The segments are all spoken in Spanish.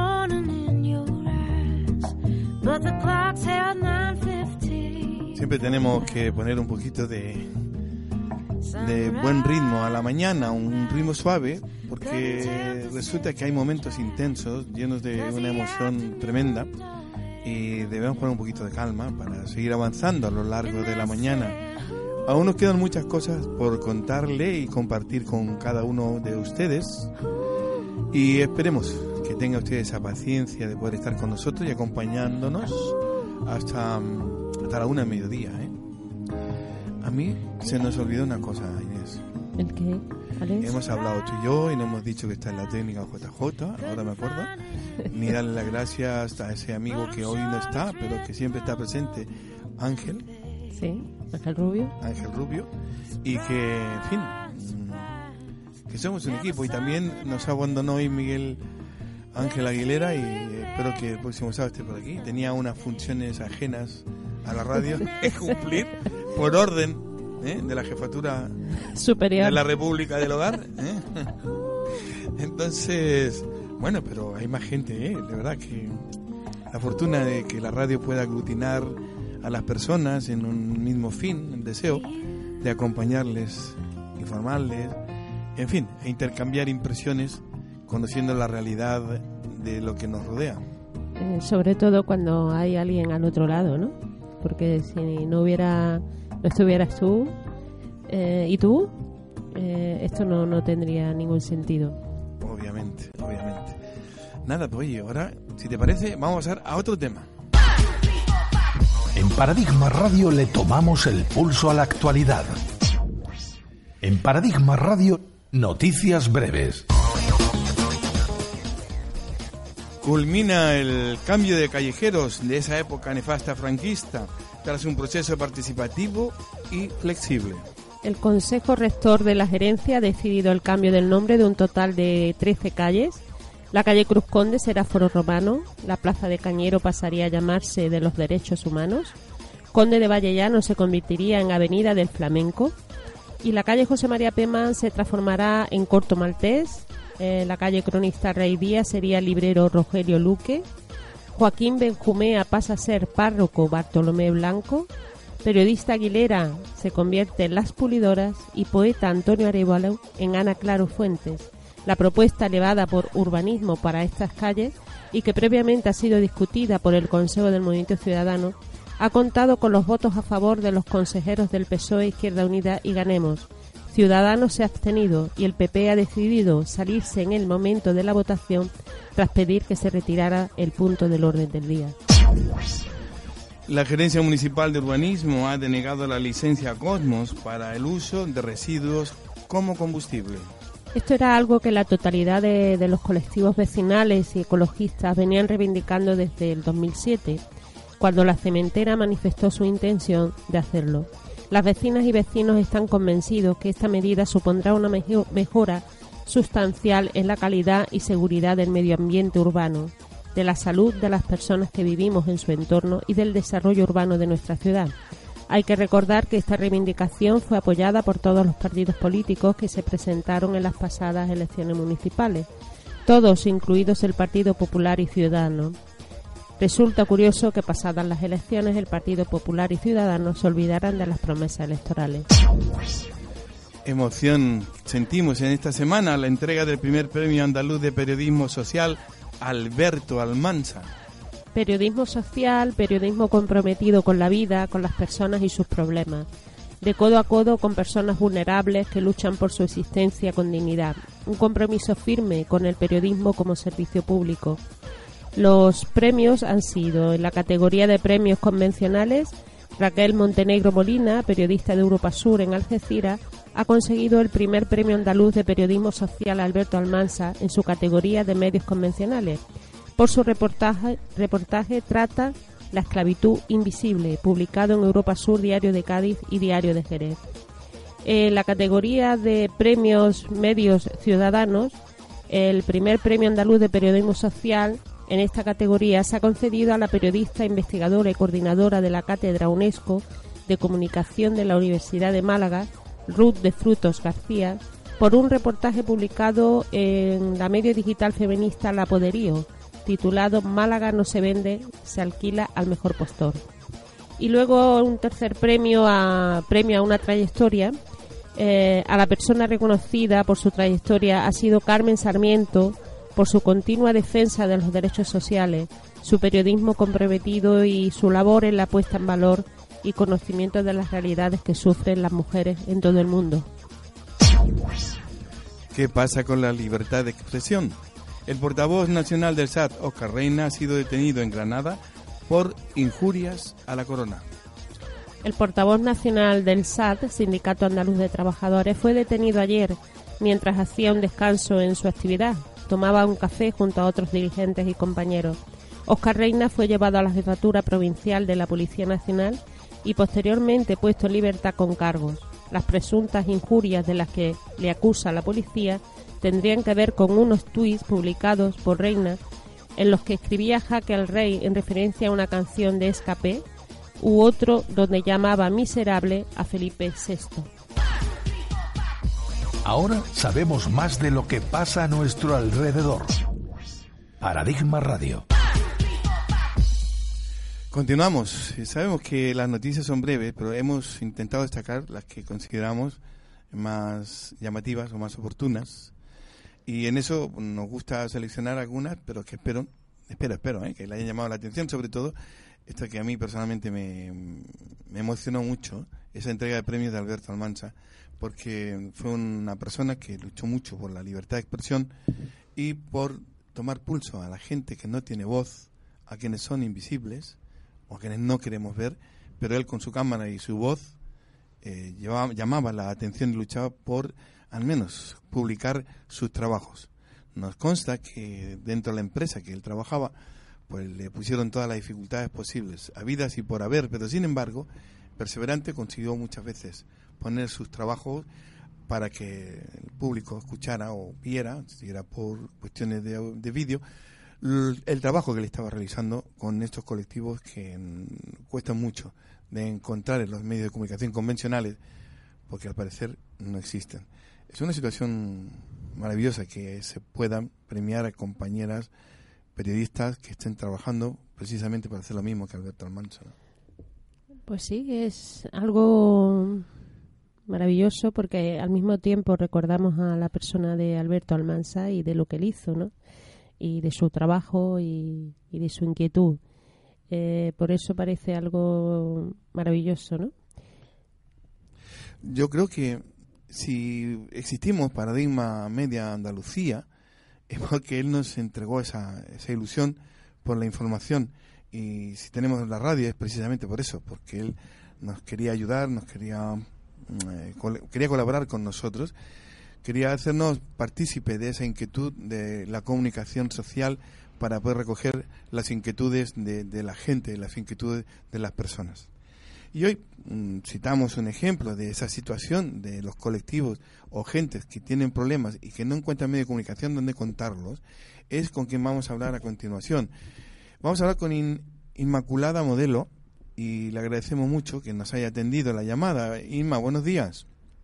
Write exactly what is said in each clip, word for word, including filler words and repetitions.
Siempre tenemos que poner un poquito de, de buen ritmo a la mañana, un ritmo suave, porque resulta que hay momentos intensos, llenos de una emoción tremenda, y debemos poner un poquito de calma para seguir avanzando a lo largo de la mañana. Aún nos quedan muchas cosas por contarle y compartir con cada uno de ustedes, y esperemos que tenga usted esa paciencia de poder estar con nosotros y acompañándonos hasta, hasta la una de mediodía, ¿eh? A mí se nos olvidó una cosa, Inés. ¿El qué, Alex? Hemos hablado tú y yo y nos hemos dicho que está en la técnica J J, ahora me acuerdo. Ni darle las gracias a ese amigo que hoy no está, pero que siempre está presente, Ángel. Sí, Ángel Rubio. Ángel Rubio. Y que, en fin, que somos un equipo. Y también nos abandonó hoy Miguel Ángel Aguilera, y espero que el próximo sábado esté por aquí. Tenía unas funciones ajenas a la radio que cumplir por orden, ¿eh?, de la jefatura superior de la República del Hogar, ¿eh? Entonces, bueno, pero hay más gente, ¿eh? De verdad que la fortuna de que la radio pueda aglutinar a las personas en un mismo fin, el deseo de acompañarles, informarles, en fin, e intercambiar impresiones conociendo la realidad de lo que nos rodea. Eh, sobre todo cuando hay alguien al otro lado, ¿no? Porque si no hubiera, no estuvieras tú eh, y tú, eh, esto no, no tendría ningún sentido. Obviamente, obviamente. Nada, pues oye, ahora, si te parece, vamos a pasar a otro tema. En Paradigma Radio le tomamos el pulso a la actualidad. En Paradigma Radio, noticias breves. Culmina el cambio de callejeros de esa época nefasta franquista tras un proceso participativo y flexible. El Consejo Rector de la Gerencia ha decidido el cambio del nombre de un total de trece calles. La calle Cruz Conde será Foro Romano, la Plaza de Cañero pasaría a llamarse de los Derechos Humanos, Conde de Vallellano se convertiría en Avenida del Flamenco y la calle José María Pemán se transformará en Corto Maltés. Eh, la calle Cronista Rey Díaz sería Librero Rogelio Luque, Joaquín Benjumea pasa a ser Párroco Bartolomé Blanco, Periodista Aguilera se convierte en Las Pulidoras y poeta Antonio Arévalo en Ana Claro Fuentes. La propuesta elevada por Urbanismo para estas calles y que previamente ha sido discutida por el Consejo del Movimiento Ciudadano ha contado con los votos a favor de los consejeros del P S O E, Izquierda Unida y Ganemos. Ciudadanos se ha abstenido y el P P ha decidido salirse en el momento de la votación tras pedir que se retirara el punto del orden del día. La Gerencia Municipal de Urbanismo ha denegado la licencia Cosmos para el uso de residuos como combustible. Esto era algo que la totalidad de, de los colectivos vecinales y ecologistas venían reivindicando desde el dos mil siete, cuando la cementera manifestó su intención de hacerlo. Las vecinas y vecinos están convencidos que esta medida supondrá una mejora sustancial en la calidad y seguridad del medio ambiente urbano, de la salud de las personas que vivimos en su entorno y del desarrollo urbano de nuestra ciudad. Hay que recordar que esta reivindicación fue apoyada por todos los partidos políticos que se presentaron en las pasadas elecciones municipales, todos incluidos el Partido Popular y Ciudadanos. Resulta curioso que pasadas las elecciones el Partido Popular y Ciudadanos se olvidaran de las promesas electorales. Emoción sentimos en esta semana la entrega del primer Premio Andaluz de Periodismo Social Alberto Almansa. Periodismo social, periodismo comprometido con la vida, con las personas y sus problemas, de codo a codo con personas vulnerables que luchan por su existencia con dignidad, un compromiso firme con el periodismo como servicio público. Los premios han sido, en la categoría de premios convencionales, Raquel Montenegro Molina, periodista de Europa Sur en Algeciras, ha conseguido el primer Premio Andaluz de Periodismo Social Alberto Almansa en su categoría de medios convencionales. Por su reportaje, reportaje Trata la esclavitud invisible, publicado en Europa Sur, Diario de Cádiz y Diario de Jerez. En la categoría de premios medios ciudadanos, el primer Premio Andaluz de Periodismo Social en esta categoría se ha concedido a la periodista, investigadora y coordinadora de la Cátedra UNESCO de Comunicación de la Universidad de Málaga, Ruth de Frutos García, por un reportaje publicado en la medio digital feminista La Poderío, titulado Málaga no se vende, se alquila al mejor postor. Y luego un tercer premio a premio a una trayectoria. Eh, a la persona reconocida por su trayectoria ha sido Carmen Sarmiento, por su continua defensa de los derechos sociales, su periodismo comprometido y su labor en la puesta en valor y conocimiento de las realidades que sufren las mujeres en todo el mundo. ¿Qué pasa con la libertad de expresión? El portavoz nacional del S A T, Óscar Reina, ha sido detenido en Granada por injurias a la corona. El portavoz nacional del S A T, Sindicato Andaluz de Trabajadores, fue detenido ayer mientras hacía un descanso en su actividad. Tomaba un café junto a otros dirigentes y compañeros. Óscar Reina fue llevado a la jefatura provincial de la Policía Nacional y posteriormente puesto en libertad con cargos. Las presuntas injurias de las que le acusa la policía tendrían que ver con unos tuits publicados por Reina en los que escribía Jaque al Rey en referencia a una canción de Escapé, u otro donde llamaba miserable a Felipe sexto. Ahora sabemos más de lo que pasa a nuestro alrededor. Paradigma Radio. Continuamos. Sabemos que las noticias son breves, pero hemos intentado destacar las que consideramos más llamativas o más oportunas. Y en eso nos gusta seleccionar algunas, pero que espero, espero, espero, ¿eh? que le hayan llamado la atención, sobre todo esta que a mí personalmente me, me emocionó mucho, esa entrega de premios de Alberto Almansa, porque fue una persona que luchó mucho por la libertad de expresión y por tomar pulso a la gente que no tiene voz, a quienes son invisibles o a quienes no queremos ver, pero él con su cámara y su voz eh, llevaba, llamaba la atención y luchaba por al menos publicar sus trabajos. Nos consta que dentro de la empresa que él trabajaba, pues le pusieron todas las dificultades posibles, habidas y por haber, pero sin embargo, perseverante, consiguió muchas veces poner sus trabajos para que el público escuchara o viera, si era por cuestiones de, de vídeo, el, el trabajo que le estaba realizando con estos colectivos que m, cuestan mucho de encontrar en los medios de comunicación convencionales, porque al parecer no existen. Es una situación maravillosa que se puedan premiar a compañeras periodistas que estén trabajando precisamente para hacer lo mismo que Alberto Almansa. Pues sí, es algo maravilloso porque al mismo tiempo recordamos a la persona de Alberto Almansa y de lo que él hizo, ¿no? Y de su trabajo y, y de su inquietud. Eh, por eso parece algo maravilloso, ¿no? Yo creo que si existimos Paradigma Media Andalucía, es porque él nos entregó esa, esa ilusión por la información. Y si tenemos la radio es precisamente por eso, porque él nos quería ayudar, nos quería eh, col- quería colaborar con nosotros, quería hacernos partícipe de esa inquietud de la comunicación social para poder recoger las inquietudes de, de la gente, las inquietudes de las personas. Y hoy mm, citamos un ejemplo de esa situación de los colectivos o gentes que tienen problemas y que no encuentran medio de comunicación donde contarlos, es con quien vamos a hablar a continuación. Vamos a hablar con In- Inmaculada Modelo y le agradecemos mucho que nos haya atendido la llamada. Inma, buenos días.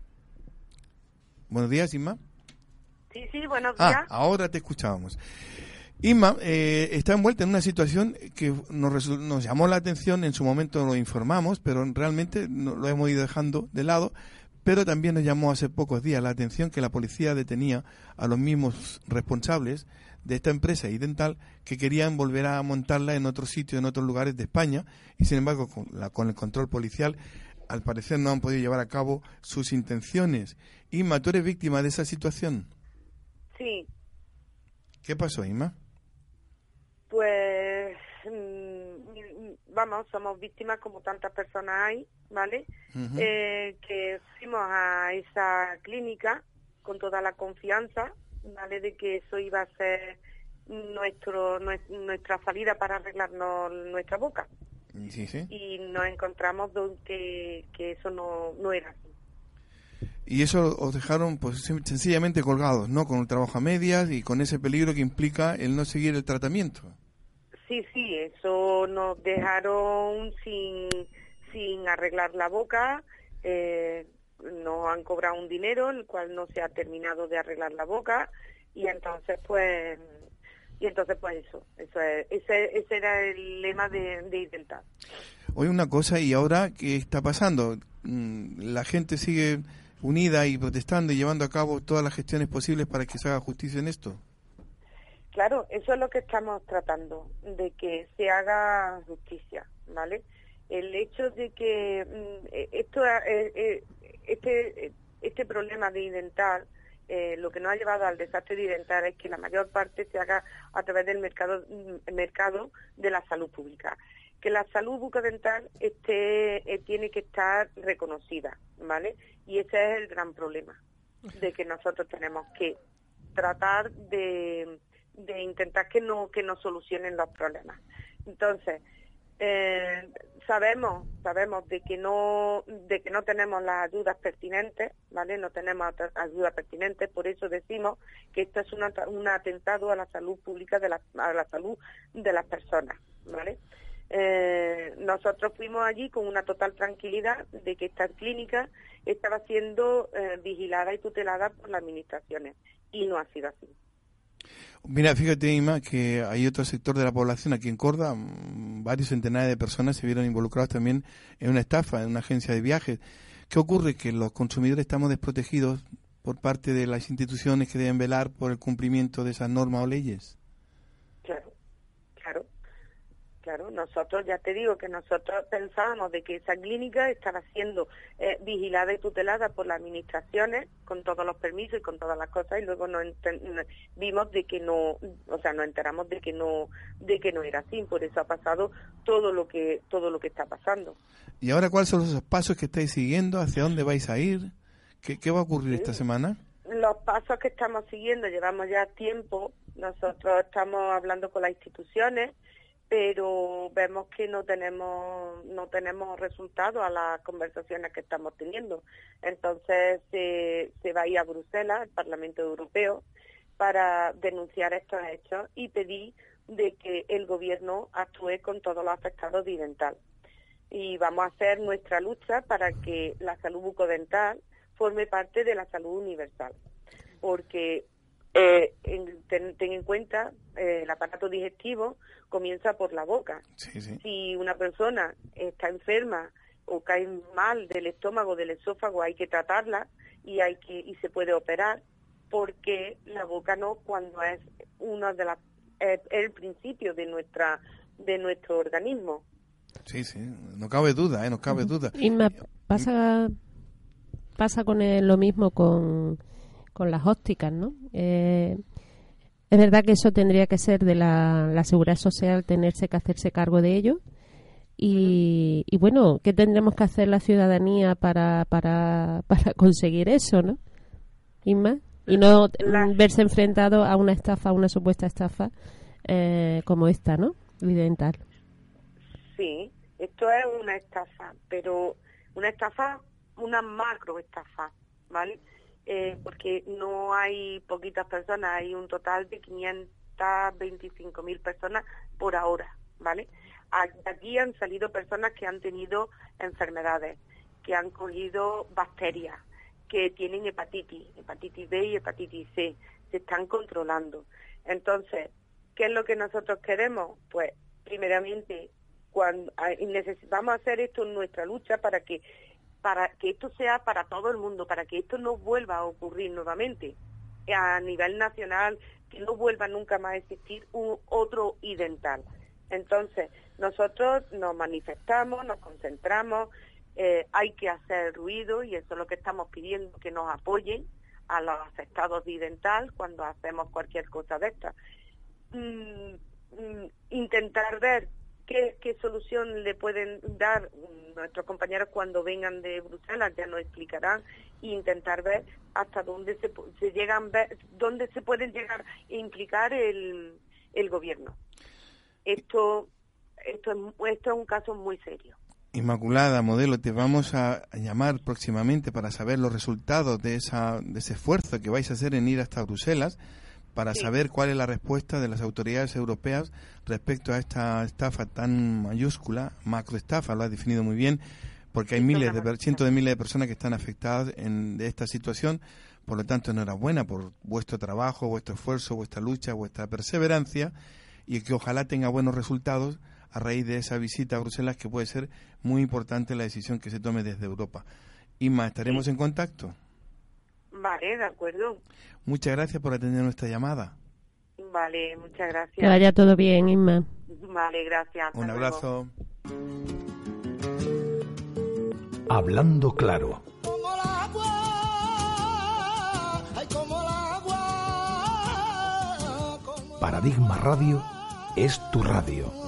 Buenos días, Inma. Sí, sí, buenos días. Ah, ahora te escuchábamos. Inma eh, está envuelta en una situación que nos, resu- nos llamó la atención, en su momento lo informamos, pero realmente no, lo hemos ido dejando de lado, pero también nos llamó hace pocos días la atención que la policía detenía a los mismos responsables de esta empresa Idental que querían volver a montarla en otro sitio, en otros lugares de España, y sin embargo con, la, con el control policial al parecer no han podido llevar a cabo sus intenciones. Inma, ¿tú eres víctima de esa situación? Sí. ¿Qué pasó, Inma? Pues, mmm, vamos, somos víctimas como tantas personas hay, ¿vale? Uh-huh. Eh, que fuimos a esa clínica con toda la confianza, ¿vale? De que eso iba a ser nuestro nuestra salida para arreglarnos nuestra boca. Sí, sí. Y nos encontramos que, que eso no, no era así. Y eso os dejaron pues sencillamente colgados, ¿no? Con el trabajo a medias y con ese peligro que implica el no seguir el tratamiento. Sí, sí, eso nos dejaron sin, sin arreglar la boca, eh, nos han cobrado un dinero, el cual no se ha terminado de arreglar la boca, y entonces pues Y entonces, pues eso, eso es, ese, ese era el lema de, de Idental. Oye, una cosa, ¿y ahora qué está pasando? ¿La gente sigue unida y protestando y llevando a cabo todas las gestiones posibles para que se haga justicia en esto? Claro, eso es lo que estamos tratando, de que se haga justicia, ¿vale? El hecho de que mm, esto, eh, eh, este, este problema de Idental, eh, lo que nos ha llevado al desastre de Idental es que la mayor parte se haga a través del mercado, mm, mercado de la salud pública. Que la salud bucodental esté, eh, tiene que estar reconocida, ¿vale? Y ese es el gran problema, de que nosotros tenemos que tratar de, de intentar que no que nos solucionen los problemas. Entonces, eh, sabemos sabemos de que no de que no tenemos las ayudas pertinentes, ¿vale? No tenemos ayudas pertinentes, por eso decimos que esto es una, un atentado a la salud pública, de la, a la salud de las personas, ¿vale? Eh, nosotros fuimos allí con una total tranquilidad de que esta clínica estaba siendo eh, vigilada y tutelada por las administraciones, y no ha sido así. Mira, fíjate, Ima, que hay otro sector de la población aquí en Córdoba, varios centenares de personas se vieron involucrados también en una estafa, en una agencia de viajes. ¿Qué ocurre? Que los consumidores estamos desprotegidos por parte de las instituciones que deben velar por el cumplimiento de esas normas o leyes. Claro, claro. Claro, nosotros, ya te digo que nosotros pensábamos de que esa clínica estaba siendo eh, vigilada y tutelada por las administraciones con todos los permisos y con todas las cosas, y luego nos ent- vimos de que no, o sea, nos enteramos de que no, de que no era así. Por eso ha pasado todo lo que todo lo que está pasando. ¿Y ahora cuáles son los pasos que estáis siguiendo? ¿Hacia dónde vais a ir? ¿Qué, qué va a ocurrir sí. esta semana? Los pasos que estamos siguiendo, llevamos ya tiempo. Nosotros estamos hablando con las instituciones, pero vemos que no tenemos no tenemos resultados a las conversaciones que estamos teniendo. Entonces se, se va a ir a Bruselas, al Parlamento Europeo, para denunciar estos hechos y pedir de que el gobierno actúe con todos los afectados de Idental. Y vamos a hacer nuestra lucha para que la salud bucodental forme parte de la salud universal, porque Eh, en, ten, ten en cuenta, eh, el aparato digestivo comienza por la boca. Sí, sí. Si una persona está enferma o cae mal del estómago, del esófago, hay que tratarla y hay que y se puede operar, porque la boca no, cuando es una de las es el principio de nuestra de nuestro organismo. Sí, sí, no cabe duda, eh, no cabe duda. Y me pasa pasa con el, lo mismo con con las ópticas, ¿no? Eh, es verdad que eso tendría que ser de la, la Seguridad Social, tenerse que hacerse cargo de ello. Y, y bueno, ¿qué tendremos que hacer la ciudadanía para para, para conseguir eso, ¿no? Inma, y no la... verse enfrentado a una estafa, a una supuesta estafa eh, como esta, ¿no? Idental. Sí, esto es una estafa, pero una estafa, una macro estafa, ¿vale? Eh, porque no hay poquitas personas, hay un total de quinientas veinticinco mil personas por ahora, ¿vale? Aquí han salido personas que han tenido enfermedades, que han cogido bacterias, que tienen hepatitis, hepatitis B y hepatitis C, se están controlando. Entonces, ¿qué es lo que nosotros queremos? Pues, primeramente, cuando necesitamos hacer esto en nuestra lucha para que para que esto sea para todo el mundo, para que esto no vuelva a ocurrir nuevamente a nivel nacional, que no vuelva nunca más a existir un otro Idental. Entonces, nosotros nos manifestamos, nos concentramos, eh, hay que hacer ruido, y eso es lo que estamos pidiendo, que nos apoyen a los afectados de Idental cuando hacemos cualquier cosa de esta. Mm, mm, intentar ver ¿Qué, ¿Qué solución le pueden dar nuestros compañeros cuando vengan de Bruselas? Ya nos explicarán, e intentar ver hasta dónde se, se llegan ver, dónde se pueden llegar a implicar el, el gobierno. Esto, esto, es, esto es un caso muy serio. Inmaculada, modelo, te vamos a llamar próximamente para saber los resultados de esa de ese esfuerzo que vais a hacer en ir hasta Bruselas, para sí. saber cuál es la respuesta de las autoridades europeas respecto a esta estafa tan mayúscula, macroestafa, lo has definido muy bien, porque hay miles de cientos de miles de personas que están afectadas en, de esta situación Por lo tanto, enhorabuena por vuestro trabajo, vuestro esfuerzo, vuestra lucha, vuestra perseverancia, y que ojalá tenga buenos resultados a raíz de esa visita a Bruselas, que puede ser muy importante la decisión que se tome desde Europa. Inma, ¿estaremos sí. en contacto? Vale, de acuerdo. Muchas gracias por atender nuestra llamada. Vale, muchas gracias. Que vaya todo bien, Inma. Vale, gracias. Un abrazo. Hablando claro. Paradigma Radio es tu radio.